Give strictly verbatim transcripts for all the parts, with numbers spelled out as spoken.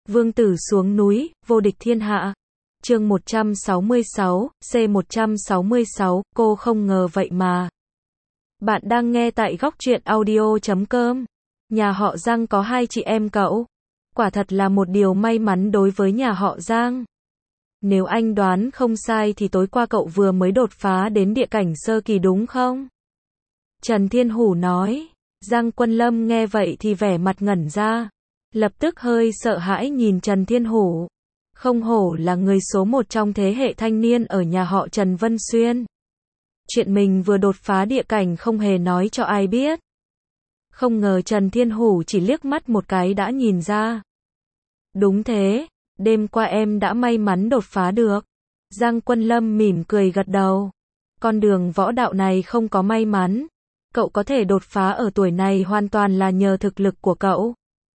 Vương tử xuống núi, vô địch thiên hạ. Chương một trăm sáu mươi sáu, C một trăm sáu mươi sáu, cô không ngờ vậy mà. Bạn đang nghe tại góc truyện audio chấm com. Nhà họ Giang có hai chị em cậu. Quả thật là một điều may mắn đối với nhà họ Giang. Nếu anh đoán không sai thì tối qua cậu vừa mới đột phá đến địa cảnh sơ kỳ đúng không? Trần Thiên Hủ nói. Giang Quân Lâm nghe vậy thì vẻ mặt ngẩn ra. Lập tức hơi sợ hãi nhìn Trần Thiên Hủ. Không hổ là người số một trong thế hệ thanh niên ở nhà họ Trần Vân Xuyên. Chuyện mình vừa đột phá địa cảnh không hề nói cho ai biết. Không ngờ Trần Thiên Hủ chỉ liếc mắt một cái đã nhìn ra. Đúng thế, đêm qua em đã may mắn đột phá được. Giang Quân Lâm mỉm cười gật đầu. Con đường võ đạo này không có may mắn. Cậu có thể đột phá ở tuổi này hoàn toàn là nhờ thực lực của cậu.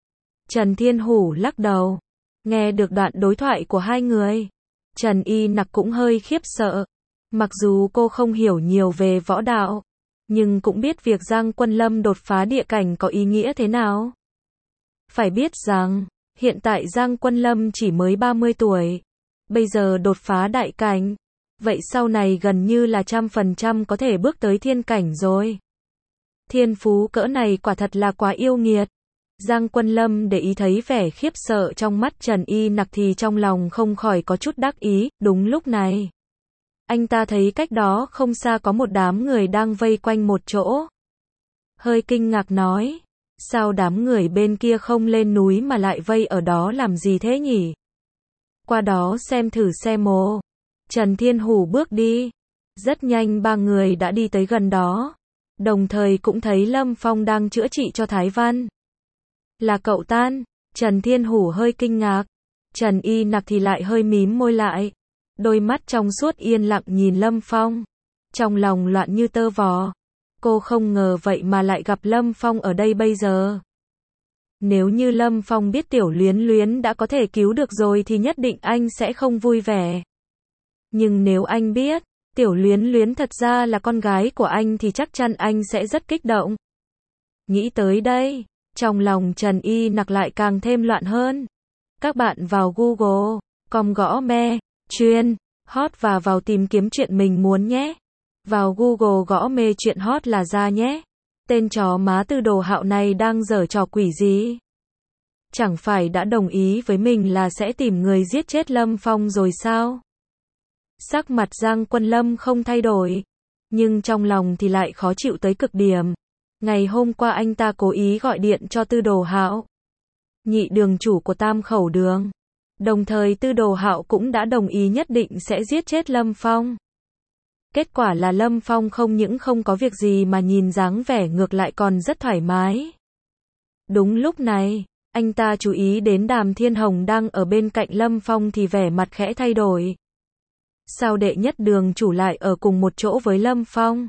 Trần Thiên Hủ lắc đầu. Nghe được đoạn đối thoại của hai người, Trần Y Nặc cũng hơi khiếp sợ. Mặc dù cô không hiểu nhiều về võ đạo, nhưng cũng biết việc Giang Quân Lâm đột phá địa cảnh có ý nghĩa thế nào. Phải biết rằng, hiện tại Giang Quân Lâm chỉ mới ba mươi tuổi. Bây giờ đột phá đại cảnh. Vậy sau này gần như là trăm phần trăm có thể bước tới thiên cảnh rồi. Thiên phú cỡ này quả thật là quá yêu nghiệt. Giang Quân Lâm để ý thấy vẻ khiếp sợ trong mắt Trần Y Nặc thì trong lòng không khỏi có chút đắc ý. Đúng lúc này, anh ta thấy cách đó không xa có một đám người đang vây quanh một chỗ. Hơi kinh ngạc nói, sao đám người bên kia không lên núi mà lại vây ở đó làm gì thế nhỉ? Qua đó xem thử xem mồ. Trần Thiên Hủ bước đi. Rất nhanh ba người đã đi tới gần đó. Đồng thời cũng thấy Lâm Phong đang chữa trị cho Thái Văn. Là cậu Tan? Trần Thiên Hủ hơi kinh ngạc. Trần Y Nặc thì lại hơi mím môi lại. Đôi mắt trong suốt yên lặng nhìn Lâm Phong. Trong lòng loạn như tơ vò. Cô không ngờ vậy mà lại gặp Lâm Phong ở đây bây giờ. Nếu như Lâm Phong biết Tiểu Luyến Luyến đã có thể cứu được rồi thì nhất định anh sẽ không vui vẻ. Nhưng nếu anh biết, Tiểu Luyến Luyến thật ra là con gái của anh thì chắc chắn anh sẽ rất kích động. Nghĩ tới đây, trong lòng Trần Y Nặc lại càng thêm loạn hơn. Các bạn vào Google, com gõ me, chuyên, hot và vào tìm kiếm chuyện mình muốn nhé. Vào Google gõ mê chuyện hot là ra nhé. Tên chó má Tư Đồ Hạo này đang giở trò quỷ gì? Chẳng phải đã đồng ý với mình là sẽ tìm người giết chết Lâm Phong rồi sao? Sắc mặt Giang Quân Lâm không thay đổi, nhưng trong lòng thì lại khó chịu tới cực điểm. Ngày hôm qua anh ta cố ý gọi điện cho Tư Đồ Hạo, nhị đường chủ của Tam Khẩu Đường. Đồng thời Tư Đồ Hạo cũng đã đồng ý nhất định sẽ giết chết Lâm Phong. Kết quả là Lâm Phong không những không có việc gì mà nhìn dáng vẻ ngược lại còn rất thoải mái. Đúng lúc này, anh ta chú ý đến Đàm Thiên Hồng đang ở bên cạnh Lâm Phong thì vẻ mặt khẽ thay đổi. Sao đệ nhất đường chủ lại ở cùng một chỗ với Lâm Phong?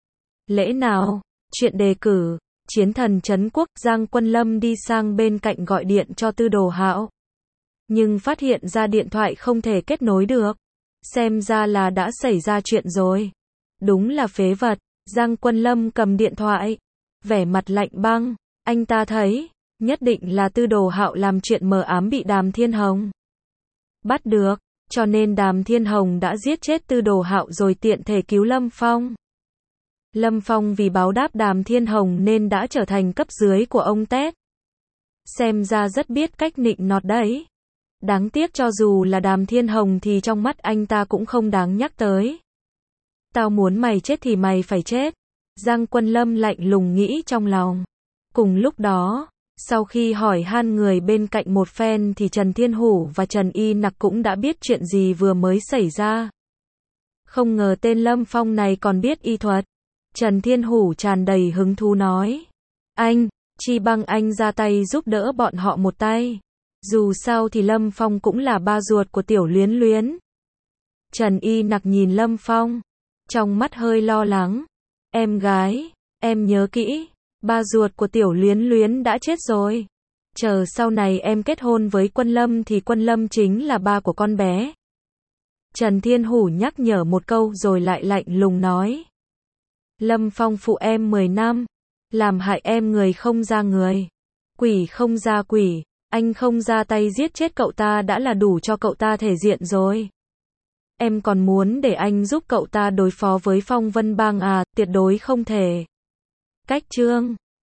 Lẽ nào? Chuyện đề cử, chiến thần trấn quốc. Giang Quân Lâm đi sang bên cạnh gọi điện cho Tư Đồ Hạo. Nhưng phát hiện ra điện thoại không thể kết nối được. Xem ra là đã xảy ra chuyện rồi. Đúng là phế vật. Giang Quân Lâm cầm điện thoại. Vẻ mặt lạnh băng. Anh ta thấy, nhất định là Tư Đồ Hạo làm chuyện mờ ám bị Đàm Thiên Hồng bắt được. Cho nên Đàm Thiên Hồng đã giết chết Tư Đồ Hạo rồi tiện thể cứu Lâm Phong. Lâm Phong vì báo đáp Đàm Thiên Hồng nên đã trở thành cấp dưới của ông Tét. Xem ra rất biết cách nịnh nọt đấy. Đáng tiếc cho dù là Đàm Thiên Hồng thì trong mắt anh ta cũng không đáng nhắc tới. Tao muốn mày chết thì mày phải chết. Giang Quân Lâm lạnh lùng nghĩ trong lòng. Cùng lúc đó, sau khi hỏi han người bên cạnh một phen thì Trần Thiên Hủ và Trần Y Nặc cũng đã biết chuyện gì vừa mới xảy ra. Không ngờ tên Lâm Phong này còn biết y thuật. Trần Thiên Hủ tràn đầy hứng thú nói. Anh, chi bằng anh ra tay giúp đỡ bọn họ một tay. Dù sao thì Lâm Phong cũng là ba ruột của Tiểu Luyến Luyến. Trần Y Nặc nhìn Lâm Phong, trong mắt hơi lo lắng. Em gái, em nhớ kỹ, ba ruột của Tiểu Luyến Luyến đã chết rồi. Chờ sau này em kết hôn với Quân Lâm thì Quân Lâm chính là ba của con bé. Trần Thiên Hủ nhắc nhở một câu rồi lại lạnh lùng nói. Lâm Phong phụ em mười năm, làm hại em người không ra người, quỷ không ra quỷ. Anh không ra tay giết chết cậu ta đã là đủ cho cậu ta thể diện rồi. Em còn muốn để anh giúp cậu ta đối phó với Phong Vân Bang à, tuyệt đối không thể. Cách chương